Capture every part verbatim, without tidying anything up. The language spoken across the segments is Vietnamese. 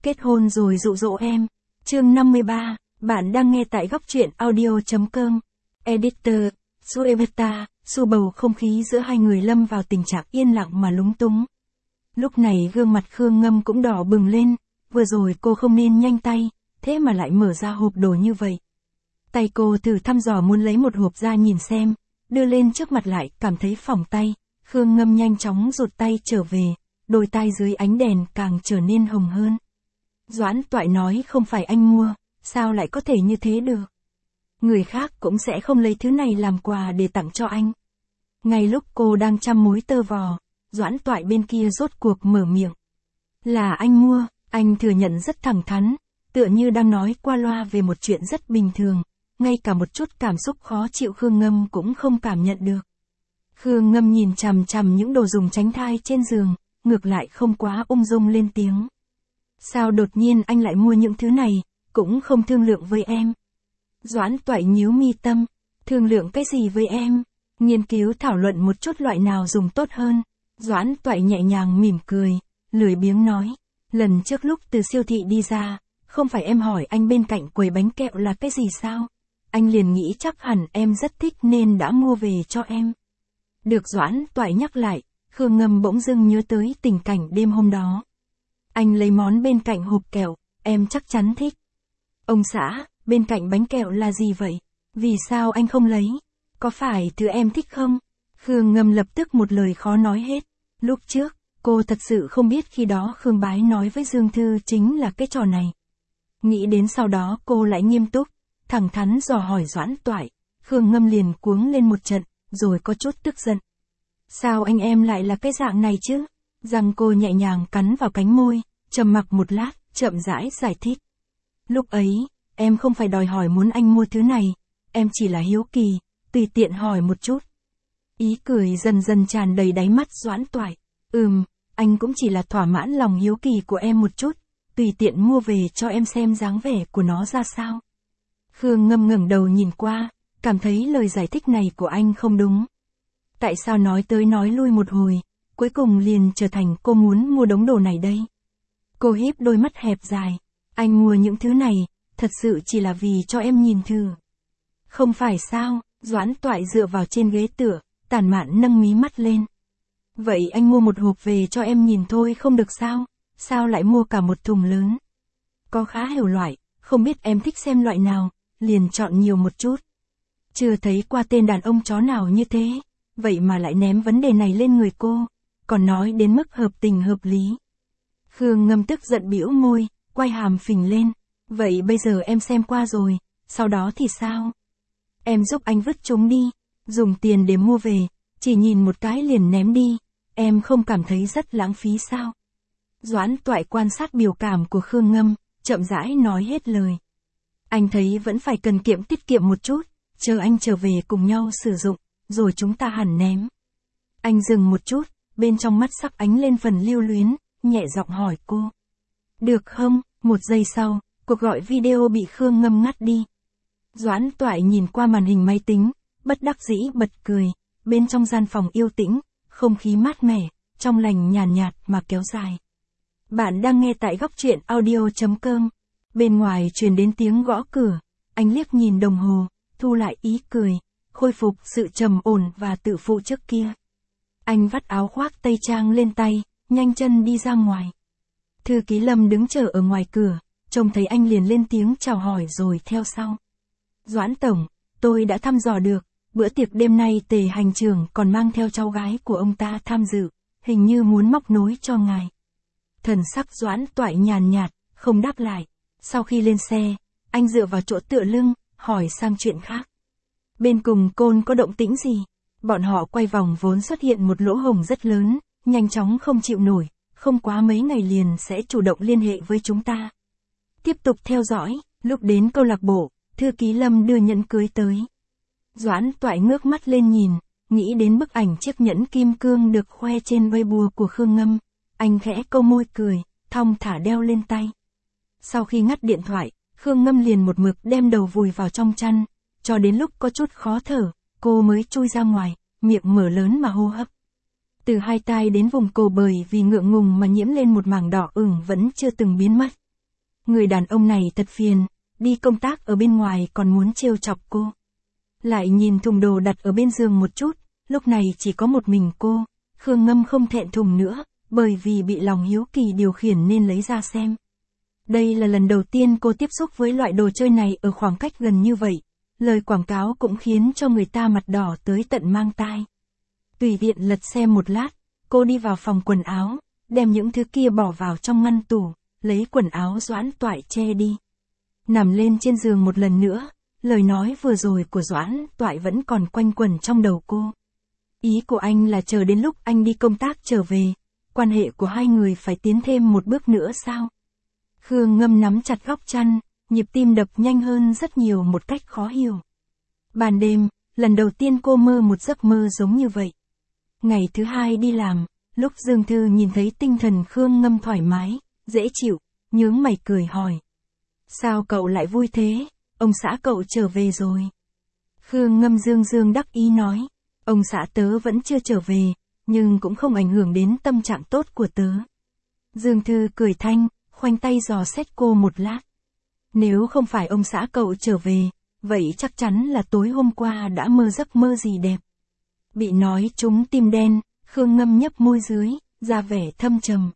Kết hôn rồi dụ dỗ em. Chương năm mươi ba, bạn đang nghe tại góc truyện audio.com. Editor, Sueveta, xu bầu không khí giữa hai người lâm vào tình trạng yên lặng mà lúng túng. Lúc này gương mặt Khương Ngâm cũng đỏ bừng lên, vừa rồi cô không nên nhanh tay, thế mà lại mở ra hộp đồ như vậy. Tay cô thử thăm dò muốn lấy một hộp ra nhìn xem, đưa lên trước mặt lại cảm thấy phỏng tay, Khương Ngâm nhanh chóng rụt tay trở về, đôi tai dưới ánh đèn càng trở nên hồng hơn. Doãn Toại nói không phải anh mua, sao lại có thể như thế được? Người khác cũng sẽ không lấy thứ này làm quà để tặng cho anh. Ngay lúc cô đang chăm mối tơ vò, Doãn Toại bên kia rốt cuộc mở miệng. Là anh mua, anh thừa nhận rất thẳng thắn, tựa như đang nói qua loa về một chuyện rất bình thường, ngay cả một chút cảm xúc khó chịu Khương Ngâm cũng không cảm nhận được. Khương Ngâm nhìn chằm chằm những đồ dùng tránh thai trên giường, ngược lại không quá ung dung lên tiếng. Sao đột nhiên anh lại mua những thứ này, cũng không thương lượng với em. Doãn Toại nhíu mi tâm, thương lượng cái gì với em, nghiên cứu thảo luận một chút loại nào dùng tốt hơn. Doãn Toại nhẹ nhàng mỉm cười, lười biếng nói, lần trước lúc từ siêu thị đi ra, không phải em hỏi anh bên cạnh quầy bánh kẹo là cái gì sao? Anh liền nghĩ chắc hẳn em rất thích nên đã mua về cho em. Được Doãn Toại nhắc lại, Khương Ngâm bỗng dưng nhớ tới tình cảnh đêm hôm đó. Anh lấy món bên cạnh hộp kẹo, em chắc chắn thích. Ông xã, bên cạnh bánh kẹo là gì vậy? Vì sao anh không lấy? Có phải thứ em thích không? Khương Ngâm lập tức một lời khó nói hết. Lúc trước, cô thật sự không biết khi đó Khương Bái nói với Dương Thư chính là cái trò này. Nghĩ đến sau đó cô lại nghiêm túc, thẳng thắn dò hỏi Doãn Toại. Khương Ngâm liền cuống lên một trận, rồi có chút tức giận. Sao anh em lại là cái dạng này chứ? Răng cô nhẹ nhàng cắn vào cánh môi, trầm mặc một lát, chậm rãi giải thích. Lúc ấy, em không phải đòi hỏi muốn anh mua thứ này, em chỉ là hiếu kỳ, tùy tiện hỏi một chút. Ý cười dần dần tràn đầy đáy mắt Doãn Toại. Ừm, anh cũng chỉ là thỏa mãn lòng hiếu kỳ của em một chút, tùy tiện mua về cho em xem dáng vẻ của nó ra sao. Khương Ngâm ngẩng đầu nhìn qua, cảm thấy lời giải thích này của anh không đúng. Tại sao nói tới nói lui một hồi, cuối cùng liền trở thành cô muốn mua đống đồ này đây? Cô híp đôi mắt hẹp dài, anh mua những thứ này, thật sự chỉ là vì cho em nhìn thử. Không phải sao? Doãn Toại dựa vào trên ghế tựa, tàn mạn nâng mí mắt lên. Vậy anh mua một hộp về cho em nhìn thôi không được sao? Sao lại mua cả một thùng lớn? Có khá nhiều loại, không biết em thích xem loại nào, liền chọn nhiều một chút. Chưa thấy qua tên đàn ông chó nào như thế, vậy mà lại ném vấn đề này lên người cô, còn nói đến mức hợp tình hợp lý. Khương Ngâm tức giận bĩu môi, quay hàm phình lên. Vậy bây giờ em xem qua rồi, sau đó thì sao? Em giúp anh vứt chúng đi, dùng tiền để mua về, chỉ nhìn một cái liền ném đi, em không cảm thấy rất lãng phí sao? Doãn Toại quan sát biểu cảm của Khương Ngâm, chậm rãi nói hết lời. Anh thấy vẫn phải cần kiệm tiết kiệm một chút, chờ anh trở về cùng nhau sử dụng, rồi chúng ta hẳn ném. Anh dừng một chút, bên trong mắt sắc ánh lên phần lưu luyến, nhẹ giọng hỏi cô. Được không? Một giây sau, cuộc gọi video bị Khương Ngâm ngắt đi. Doãn Toại nhìn qua màn hình máy tính, bất đắc dĩ bật cười, bên trong gian phòng yên tĩnh, không khí mát mẻ, trong lành nhàn nhạt, nhạt mà kéo dài. Bạn đang nghe tại góc truyện audio.com. Bên ngoài truyền đến tiếng gõ cửa, anh liếc nhìn đồng hồ, thu lại ý cười, khôi phục sự trầm ổn và tự phụ trước kia. Anh vắt áo khoác tây trang lên tay, nhanh chân đi ra ngoài. Thư ký Lâm đứng chờ ở ngoài cửa, trông thấy anh liền lên tiếng chào hỏi rồi theo sau. Doãn Tổng, tôi đã thăm dò được, bữa tiệc đêm nay Tề Hành Trưởng còn mang theo cháu gái của ông ta tham dự, hình như muốn móc nối cho ngài. Thần sắc Doãn Toại nhàn nhạt, không đáp lại. Sau khi lên xe, anh dựa vào chỗ tựa lưng, hỏi sang chuyện khác. Bên cùng Côn có động tĩnh gì? Bọn họ quay vòng vốn xuất hiện một lỗ hổng rất lớn, nhanh chóng không chịu nổi, không quá mấy ngày liền sẽ chủ động liên hệ với chúng ta. Tiếp tục theo dõi, lúc đến câu lạc bộ, thư ký Lâm đưa nhẫn cưới tới. Doãn Toại ngước mắt lên nhìn, nghĩ đến bức ảnh chiếc nhẫn kim cương được khoe trên Weibo của Khương Ngâm. Anh khẽ câu môi cười, thong thả đeo lên tay. Sau khi ngắt điện thoại, Khương Ngâm liền một mực đem đầu vùi vào trong chăn, cho đến lúc có chút khó thở, cô mới chui ra ngoài, miệng mở lớn mà hô hấp. Từ hai tai đến vùng cổ bởi vì ngượng ngùng mà nhiễm lên một mảng đỏ ửng vẫn chưa từng biến mất. người đàn ông này thật phiền, đi công tác ở bên ngoài còn muốn trêu chọc cô. Lại nhìn thùng đồ đặt ở bên giường một chút, lúc này chỉ có một mình cô, Khương Ngâm không thẹn thùng nữa, bởi vì bị lòng hiếu kỳ điều khiển nên lấy ra xem. Đây là lần đầu tiên cô tiếp xúc với loại đồ chơi này ở khoảng cách gần như vậy, lời quảng cáo cũng khiến cho người ta mặt đỏ tới tận mang tai. Tùy tiện lật xem một lát, cô đi vào phòng quần áo, đem những thứ kia bỏ vào trong ngăn tủ, lấy quần áo Doãn Toại che đi. Nằm lên trên giường một lần nữa, lời nói vừa rồi của Doãn Toại vẫn còn quanh quẩn trong đầu cô. Ý của anh là chờ đến lúc anh đi công tác trở về, quan hệ của hai người phải tiến thêm một bước nữa sao? Khương Ngâm nắm chặt góc chăn, nhịp tim đập nhanh hơn rất nhiều một cách khó hiểu. Ban đêm, lần đầu tiên cô mơ một giấc mơ giống như vậy. Ngày thứ hai đi làm, lúc Dương Thư nhìn thấy tinh thần Khương Ngâm thoải mái, dễ chịu, nhướng mày cười hỏi. Sao cậu lại vui thế, ông xã cậu trở về rồi. Khương Ngâm dương dương đắc ý nói, ông xã tớ vẫn chưa trở về, nhưng cũng không ảnh hưởng đến tâm trạng tốt của tớ. Dương Thư cười thanh, khoanh tay dò xét cô một lát. Nếu không phải ông xã cậu trở về, vậy chắc chắn là tối hôm qua đã mơ giấc mơ gì đẹp. Bị nói trúng tim đen, Khương Ngâm nhấp môi dưới, ra vẻ thâm trầm.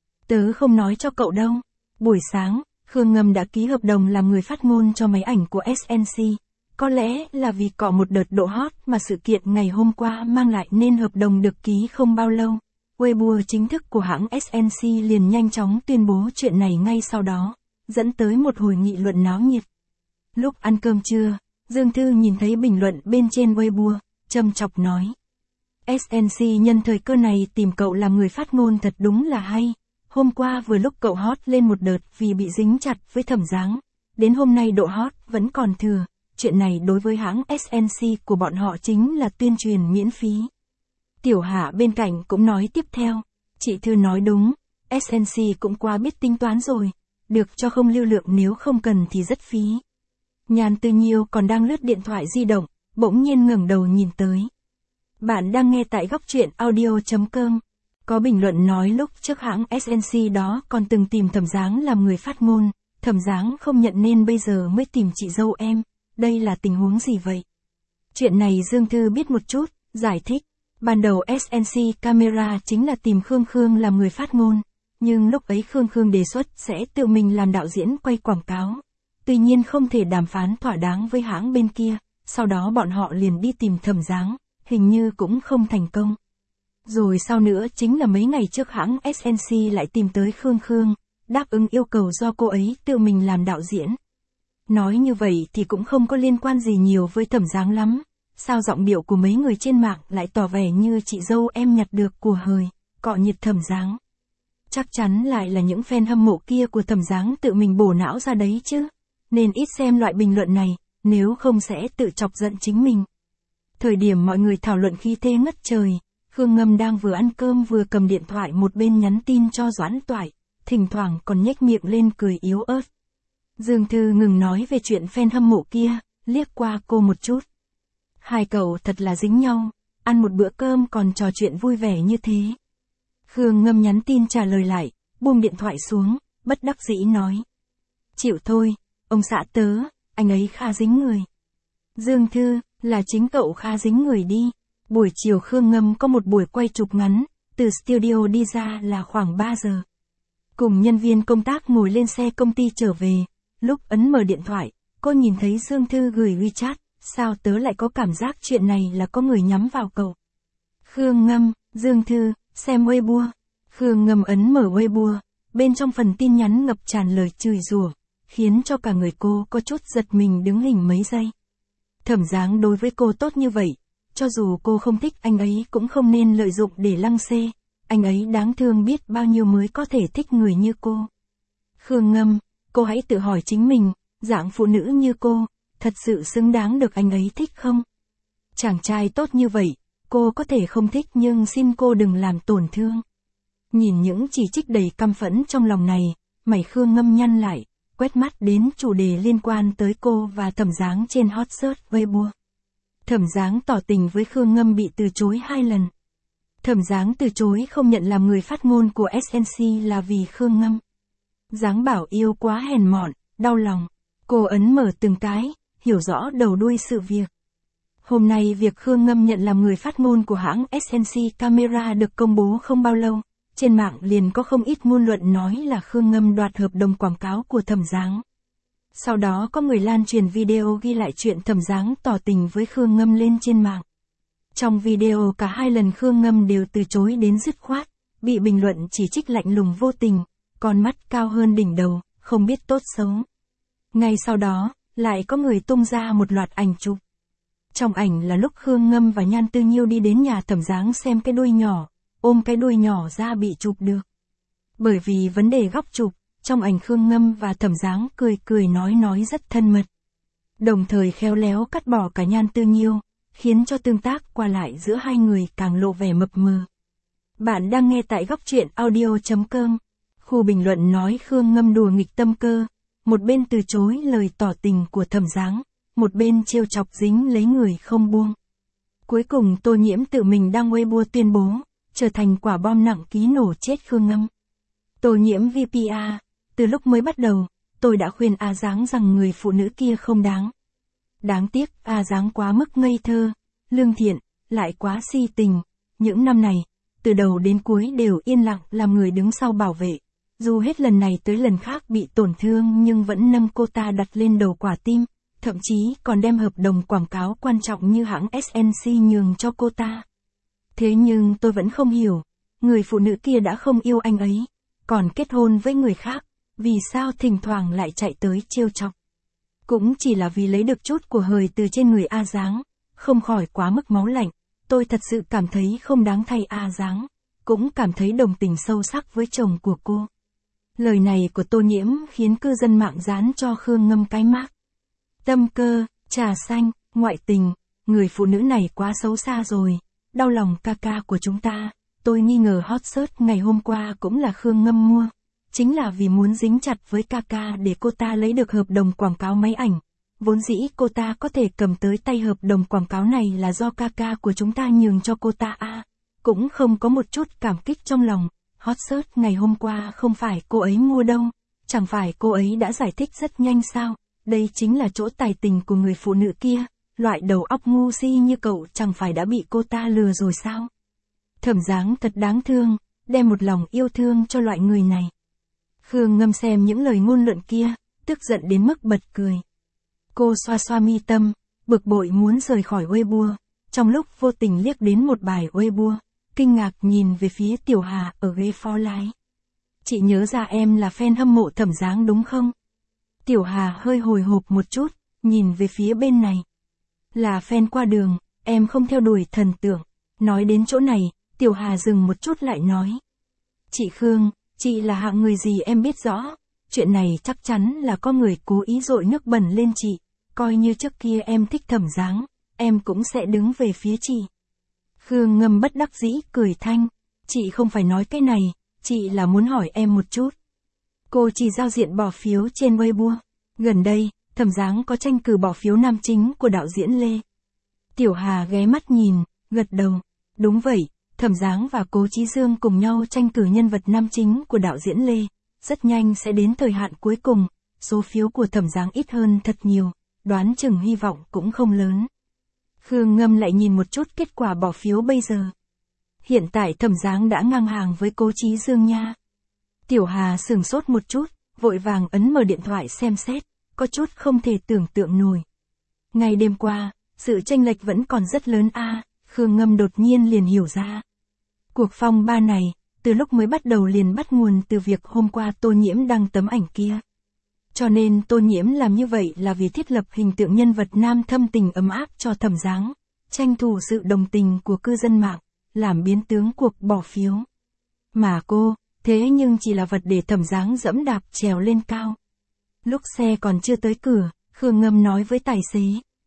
Tớ không nói cho cậu đâu. Buổi sáng, Khương Ngâm đã ký hợp đồng làm người phát ngôn cho máy ảnh của ét en xê. Có lẽ là vì cọ một đợt độ hot mà sự kiện ngày hôm qua mang lại nên hợp đồng được ký không bao lâu. Weibo chính thức của hãng ét en xê liền nhanh chóng tuyên bố chuyện này ngay sau đó, dẫn tới một hồi nghị luận náo nhiệt. Lúc ăn cơm trưa, Dương Thư nhìn thấy bình luận bên trên Weibo, châm chọc nói. ét en xê nhân thời cơ này tìm cậu làm người phát ngôn thật đúng là hay. Hôm qua vừa lúc cậu hot lên một đợt vì bị dính chặt với Thẩm Giáng, đến hôm nay độ hot vẫn còn thừa. Chuyện này đối với hãng ét en xê của bọn họ chính là tuyên truyền miễn phí. Tiểu Hạ bên cạnh cũng nói tiếp theo, chị Thư nói đúng, ét en xê cũng quá biết tính toán rồi, được cho không lưu lượng nếu không cần thì rất phí. Nhàn Tư Nhiêu còn đang lướt điện thoại di động, bỗng nhiên ngẩng đầu nhìn tới. Bạn đang nghe tại góc truyện audio chấm com. Có bình luận nói lúc trước hãng ét en xê đó còn từng tìm Thẩm Giáng làm người phát ngôn, Thẩm Giáng không nhận nên bây giờ mới tìm chị dâu em, đây là tình huống gì vậy? Chuyện này Dương Thư biết một chút, giải thích. Ban đầu ét en xê Camera chính là tìm Khương Khương làm người phát ngôn, nhưng lúc ấy Khương Khương đề xuất sẽ tự mình làm đạo diễn quay quảng cáo. Tuy nhiên không thể đàm phán thỏa đáng với hãng bên kia, sau đó bọn họ liền đi tìm Thẩm Giáng, hình như cũng không thành công. Rồi sau nữa chính là mấy ngày trước hãng ét en xê lại tìm tới Khương Khương, đáp ứng yêu cầu do cô ấy tự mình làm đạo diễn. Nói như vậy thì cũng không có liên quan gì nhiều với Thẩm Giáng lắm. Sao giọng điệu của mấy người trên mạng lại tỏ vẻ như chị dâu em nhặt được của hời, cọ nhiệt Thẩm Giáng. Chắc chắn lại là những fan hâm mộ kia của Thẩm Giáng tự mình bổ não ra đấy chứ. Nên ít xem loại bình luận này, nếu không sẽ tự chọc giận chính mình. Thời điểm mọi người thảo luận khí thế ngất trời, Khương Ngâm đang vừa ăn cơm vừa cầm điện thoại một bên nhắn tin cho Doãn Toại, thỉnh thoảng còn nhếch miệng lên cười yếu ớt. Dương Thư ngừng nói về chuyện fan hâm mộ kia, liếc qua cô một chút. Hai cậu thật là dính nhau, ăn một bữa cơm còn trò chuyện vui vẻ như thế. Khương Ngâm nhắn tin trả lời lại, buông điện thoại xuống, bất đắc dĩ nói. Chịu thôi, ông xã tớ, anh ấy khá dính người. Dương Thư, là chính cậu khá dính người đi. Buổi chiều Khương Ngâm có một buổi quay chụp ngắn, từ studio đi ra là khoảng ba giờ. Cùng nhân viên công tác ngồi lên xe công ty trở về, lúc ấn mở điện thoại, cô nhìn thấy Dương Thư gửi WeChat. Sao tớ lại có cảm giác chuyện này là có người nhắm vào cậu? Khương Ngâm, Dương Thư, xem Weibo. Khương Ngâm ấn mở Weibo, bên trong phần tin nhắn ngập tràn lời chửi rủa, khiến cho cả người cô có chút giật mình đứng hình mấy giây. Thẩm Giáng đối với cô tốt như vậy, cho dù cô không thích anh ấy cũng không nên lợi dụng để lăng xê, anh ấy đáng thương biết bao nhiêu mới có thể thích người như cô. Khương Ngâm, cô hãy tự hỏi chính mình, dạng phụ nữ như cô, thật sự xứng đáng được anh ấy thích không? Chàng trai tốt như vậy, cô có thể không thích nhưng xin cô đừng làm tổn thương. Nhìn những chỉ trích đầy căm phẫn trong lòng này, mày Khương Ngâm nhăn lại, quét mắt đến chủ đề liên quan tới cô và Thẩm Giáng trên hot search Weibo. Thẩm Giáng tỏ tình với Khương Ngâm bị từ chối hai lần. Thẩm Giáng từ chối không nhận làm người phát ngôn của ét en xê là vì Khương Ngâm. Dáng bảo yêu quá hèn mọn, đau lòng. Cô ấn mở từng cái, hiểu rõ đầu đuôi sự việc. Hôm nay việc Khương Ngâm nhận làm người phát ngôn của hãng ét en xê Camera được công bố không bao lâu, trên mạng liền có không ít ngôn luận nói là Khương Ngâm đoạt hợp đồng quảng cáo của Thẩm Giáng. Sau đó có người lan truyền video ghi lại chuyện Thẩm Giáng tỏ tình với Khương Ngâm lên trên mạng. Trong video cả hai lần Khương Ngâm đều từ chối đến dứt khoát, bị bình luận chỉ trích lạnh lùng vô tình, con mắt cao hơn đỉnh đầu, không biết tốt xấu. Ngay sau đó, lại có người tung ra một loạt ảnh chụp. Trong ảnh là lúc Khương Ngâm và Nhan Tư Nhiêu đi đến nhà Thẩm Giáng xem cái đuôi nhỏ, ôm cái đuôi nhỏ ra bị chụp được. Bởi vì vấn đề góc chụp, trong ảnh Khương Ngâm và Thẩm Giáng cười cười nói nói rất thân mật. Đồng thời khéo léo cắt bỏ cả Nhan Tư Nhiêu, khiến cho tương tác qua lại giữa hai người càng lộ vẻ mập mờ. Bạn đang nghe tại góc truyện audio chấm com. Khu bình luận nói Khương Ngâm đùa nghịch tâm cơ, một bên từ chối lời tỏ tình của Thẩm Giáng, một bên trêu chọc dính lấy người không buông. Cuối cùng Tô Nhiễm tự mình đăng Weibo tuyên bố, trở thành quả bom nặng ký nổ chết Khương Ngâm. Tô Nhiễm vê pê a, từ lúc mới bắt đầu, tôi đã khuyên A Giáng rằng người phụ nữ kia không đáng. Đáng tiếc A Giáng quá mức ngây thơ, lương thiện, lại quá si tình. Những năm này, từ đầu đến cuối đều yên lặng làm người đứng sau bảo vệ. Dù hết lần này tới lần khác bị tổn thương nhưng vẫn nâng cô ta đặt lên đầu quả tim, thậm chí còn đem hợp đồng quảng cáo quan trọng như hãng ét en xê nhường cho cô ta. Thế nhưng tôi vẫn không hiểu, người phụ nữ kia đã không yêu anh ấy, còn kết hôn với người khác, vì sao thỉnh thoảng lại chạy tới trêu chọc. Cũng chỉ là vì lấy được chút của hời từ trên người A Giáng, không khỏi quá mức máu lạnh, tôi thật sự cảm thấy không đáng thay A Giáng, cũng cảm thấy đồng tình sâu sắc với chồng của cô. Lời này của Tô Nhiễm khiến cư dân mạng dán cho Khương Ngâm cái mác. Tâm cơ, trà xanh, ngoại tình, người phụ nữ này quá xấu xa rồi, đau lòng ca ca của chúng ta. Tôi nghi ngờ hot search ngày hôm qua cũng là Khương Ngâm mua, chính là vì muốn dính chặt với ca ca để cô ta lấy được hợp đồng quảng cáo máy ảnh. Vốn dĩ cô ta có thể cầm tới tay hợp đồng quảng cáo này là do ca ca của chúng ta nhường cho cô ta a, à, cũng không có một chút cảm kích trong lòng. Hot search ngày hôm qua không phải cô ấy mua đâu, chẳng phải cô ấy đã giải thích rất nhanh sao, đây chính là chỗ tài tình của người phụ nữ kia, loại đầu óc ngu si như cậu chẳng phải đã bị cô ta lừa rồi sao. Thẩm Giáng thật đáng thương, đem một lòng yêu thương cho loại người này. Khương Ngâm xem những lời ngôn luận kia, tức giận đến mức bật cười. Cô xoa xoa mi tâm, bực bội muốn rời khỏi Weibo, trong lúc vô tình liếc đến một bài Weibo, kinh ngạc nhìn về phía Tiểu Hà ở ghế phó lái. Chị nhớ ra em là fan hâm mộ Thẩm Giáng đúng không? Tiểu Hà hơi hồi hộp một chút, nhìn về phía bên này. Là fan qua đường, em không theo đuổi thần tượng. Nói đến chỗ này, Tiểu Hà dừng một chút lại nói. Chị Khương, chị là hạng người gì em biết rõ. Chuyện này chắc chắn là có người cố ý dội nước bẩn lên chị. Coi như trước kia em thích Thẩm Giáng, em cũng sẽ đứng về phía chị. Khương Ngâm bất đắc dĩ cười thanh. Chị không phải nói cái này, chị là muốn hỏi em một chút. Cô chỉ giao diện bỏ phiếu trên Weibo. Gần đây, Thẩm Giáng có tranh cử bỏ phiếu nam chính của đạo diễn Lê. Tiểu Hà ghé mắt nhìn, gật đầu. Đúng vậy, Thẩm Giáng và Cố Chí Dương cùng nhau tranh cử nhân vật nam chính của đạo diễn Lê. Rất nhanh sẽ đến thời hạn cuối cùng, số phiếu của Thẩm Giáng ít hơn thật nhiều, đoán chừng hy vọng cũng không lớn. Khương Ngâm lại nhìn một chút kết quả bỏ phiếu bây giờ. Hiện tại Thẩm Giáng đã ngang hàng với Cố Chí Dương nha. Tiểu Hà sửng sốt một chút, vội vàng ấn mở điện thoại xem xét, có chút không thể tưởng tượng nổi. Ngày đêm qua, sự chênh lệch vẫn còn rất lớn a, à, Khương Ngâm đột nhiên liền hiểu ra. Cuộc phong ba này, từ lúc mới bắt đầu liền bắt nguồn từ việc hôm qua Tô Nhiễm đăng tấm ảnh kia. Cho nên Tô Nhiễm làm như vậy là vì thiết lập hình tượng nhân vật nam thâm tình ấm áp cho Thẩm Giáng, tranh thủ sự đồng tình của cư dân mạng, làm biến tướng cuộc bỏ phiếu. Mà cô, thế nhưng chỉ là vật để Thẩm Giáng dẫm đạp trèo lên cao. Lúc xe còn chưa tới cửa, Khương Ngâm nói với tài xế.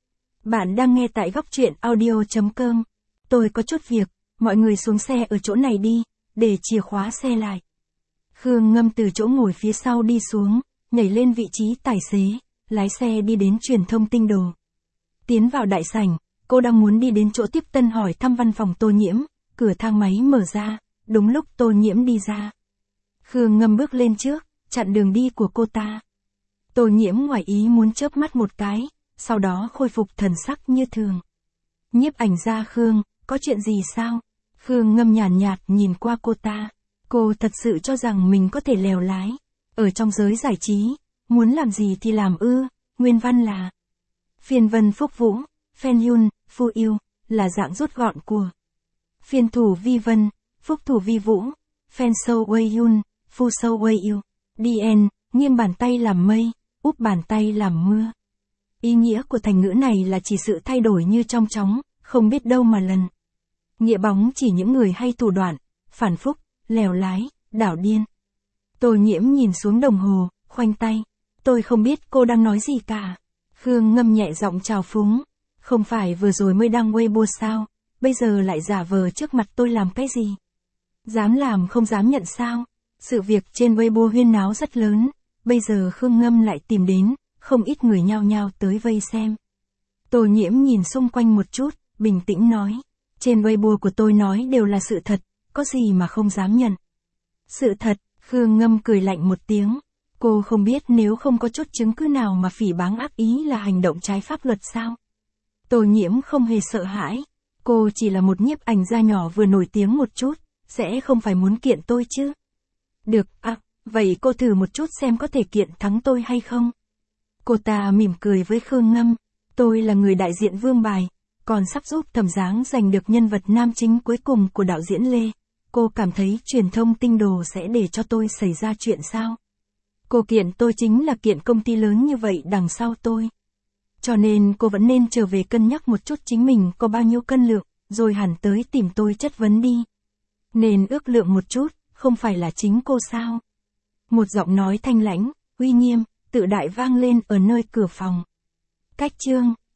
Bạn đang nghe tại góc truyện audio chấm com. Tôi có chút việc, mọi người xuống xe ở chỗ này đi, để chìa khóa xe lại. Khương Ngâm từ chỗ ngồi phía sau đi xuống, nhảy lên vị trí tài xế, lái xe đi đến truyền thông tinh đồ. Tiến vào đại sảnh, cô đang muốn đi đến chỗ tiếp tân hỏi thăm văn phòng Tô Nhiễm, cửa thang máy mở ra, đúng lúc Tô Nhiễm đi ra. Khương Ngâm bước lên trước, chặn đường đi của cô ta. Tô Nhiễm ngoài ý muốn chớp mắt một cái, sau đó khôi phục thần sắc như thường. Nhiếp ảnh gia Khương, có chuyện gì sao? Khương Ngâm nhàn nhạt, nhạt nhìn qua cô ta. Cô thật sự cho rằng mình có thể lèo lái. Ở trong giới giải trí, muốn làm gì thì làm ư, nguyên văn là phiên vân phúc vũ, phen yun, phu yêu, là dạng rút gọn của phiên thủ vi vân, phúc thủ vi vũ, phen sâu wei yun, phu sâu wei yêu, dn, nghiêng bàn tay làm mây, úp bàn tay làm mưa. Ý nghĩa của thành ngữ này là chỉ sự thay đổi như trong chóng, không biết đâu mà lần. Nghĩa bóng chỉ những người hay thủ đoạn, phản phúc, lèo lái, đảo điên. Tô Nhiễm nhìn xuống đồng hồ, khoanh tay. Tôi không biết cô đang nói gì cả. Khương Ngâm nhẹ giọng trào phúng. Không phải vừa rồi mới đăng Weibo sao, bây giờ lại giả vờ trước mặt tôi làm cái gì? Dám làm không dám nhận sao? Sự việc trên Weibo huyên náo rất lớn, bây giờ Khương Ngâm lại tìm đến, không ít người nhao nhao tới vây xem. Tô Nhiễm nhìn xung quanh một chút, bình tĩnh nói. Trên Weibo của tôi nói đều là sự thật, có gì mà không dám nhận. Sự thật, Khương Ngâm cười lạnh một tiếng. Cô không biết nếu không có chút chứng cứ nào mà phỉ báng ác ý là hành động trái pháp luật sao? Tô Nhiễm không hề sợ hãi. Cô chỉ là một nhiếp ảnh gia nhỏ vừa nổi tiếng một chút, sẽ không phải muốn kiện tôi chứ. Được, à, vậy cô thử một chút xem có thể kiện thắng tôi hay không? Cô ta mỉm cười với Khương Ngâm. Tôi là người đại diện Vương Bài, còn sắp giúp Thẩm Giáng giành được nhân vật nam chính cuối cùng của đạo diễn Lê. Cô cảm thấy truyền thông tinh đồ sẽ để cho tôi xảy ra chuyện sao? Cô kiện tôi chính là kiện công ty lớn như vậy đằng sau tôi. Cho nên cô vẫn nên trở về cân nhắc một chút chính mình có bao nhiêu cân lượng, rồi hẳn tới tìm tôi chất vấn đi. Nên ước lượng một chút, không phải là chính cô sao? Một giọng nói thanh lãnh, uy nghiêm, tự đại vang lên ở nơi cửa phòng. Cách chương